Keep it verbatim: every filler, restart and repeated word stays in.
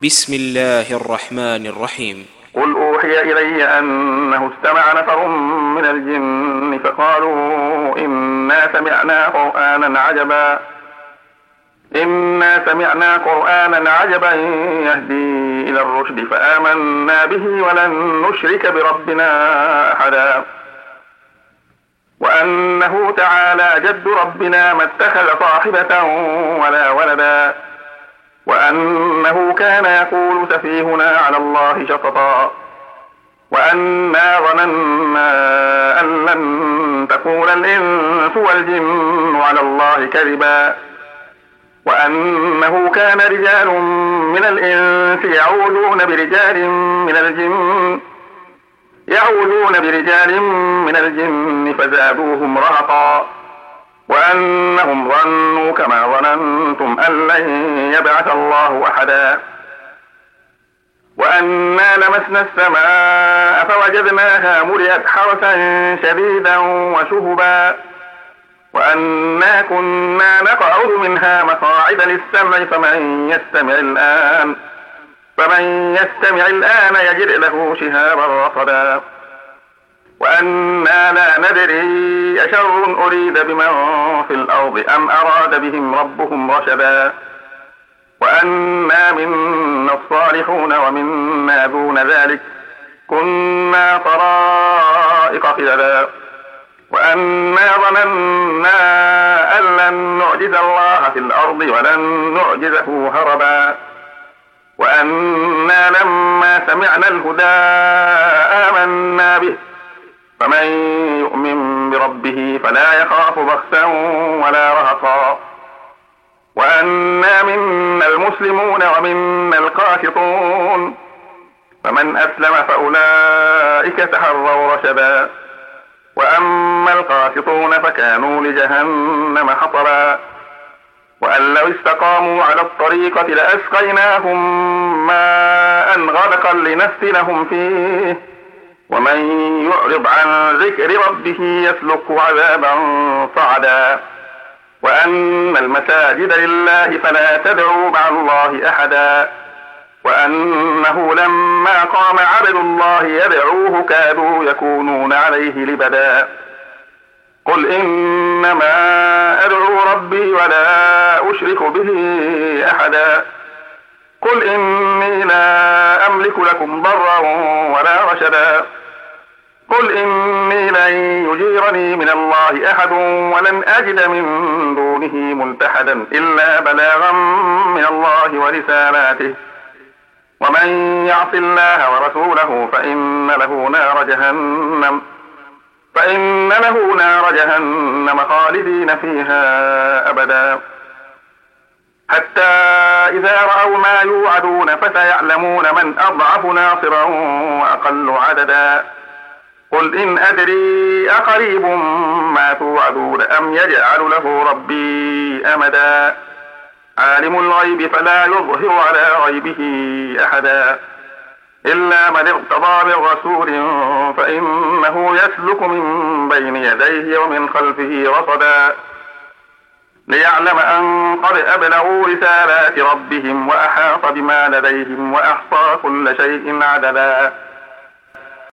بسم الله الرحمن الرحيم. قل أوحي إلي أنه استمع نفر من الجن فقالوا إنا سمعنا قرآنا عجبا إنا سمعنا قرآنا عجبا يهدي إلى الرشد فآمنا به ولن نشرك بربنا أحدا وأنه تعالى جد ربنا ما اتخذ صاحبة ولا ولدا وأنه كان يقول سفيهنا على الله شططا وأنا ظننا أن لن تقول الإنس والجن على الله كذبا وأنه كان رجال من الإنس يعوذون برجال من الجن يعوذون برجال من الجن فزادوهم رهقا وأنهم ظنوا كما ظننتم أن لن يبعث الله أحدا وأنا لمسنا السماء فوجدناها ملئت حرسا شديدا وشهبا وأنا كنا نقعد منها مقاعد للسمع فمن يستمع الآن فمن يستمع الآن يجد له شهابا رصدا وأنا لا ندري أشر أريد بمن في الأرض أم أراد بهم ربهم رشدا وأنا منا الصالحون ومنا دون ذلك كنا طرائق قددا وأنا ظننا أن لن نعجز الله في الأرض ولن نعجزه هربا وأنا لما سمعنا الهدى آمنا به فمن يؤمن بربه فلا يخاف بخسا ولا رهقا وأنا منا المسلمون ومنا القاسطون فمن أسلم فأولئك تحروا رشدا وأما القاسطون فكانوا لجهنم حطبا وأن لو استقاموا على الطريقة لأسقيناهم ماء غدقا لنفتنهم فيه ومن يعرض عن ذكر ربه يسلك عذابا صعدا وأن المساجد لله فلا تدعوا مع الله أحدا وأنه لما قام عبد الله يدعوه كادوا يكونون عليه لبدا قل إنما أدعو ربي ولا أشرك به أحدا قل إني لا أملك لكم ضرا ولا رشدا قل إني لن يجيرني من الله أحد ولن أجد من دونه ملتحدا إلا بلاغا من الله ورسالاته ومن يعص الله ورسوله فإن له نار جهنم فإن له نار جهنم خالدين فيها أبدا حتى إذا رأوا ما يوعدون فسيعلمون من أضعف ناصرا وأقل عددا قل إن أدري أقريب ما توعدون أم يجعل له ربي أمدا عالم الغيب فلا يظهر على غيبه أحدا إلا من ارتضى من رسول فإنه يسلك من بين يديه ومن خلفه رصدا ليعلم أن قد أبلغوا رسالات ربهم وأحاط بما لديهم وأحصى كل شيء عددا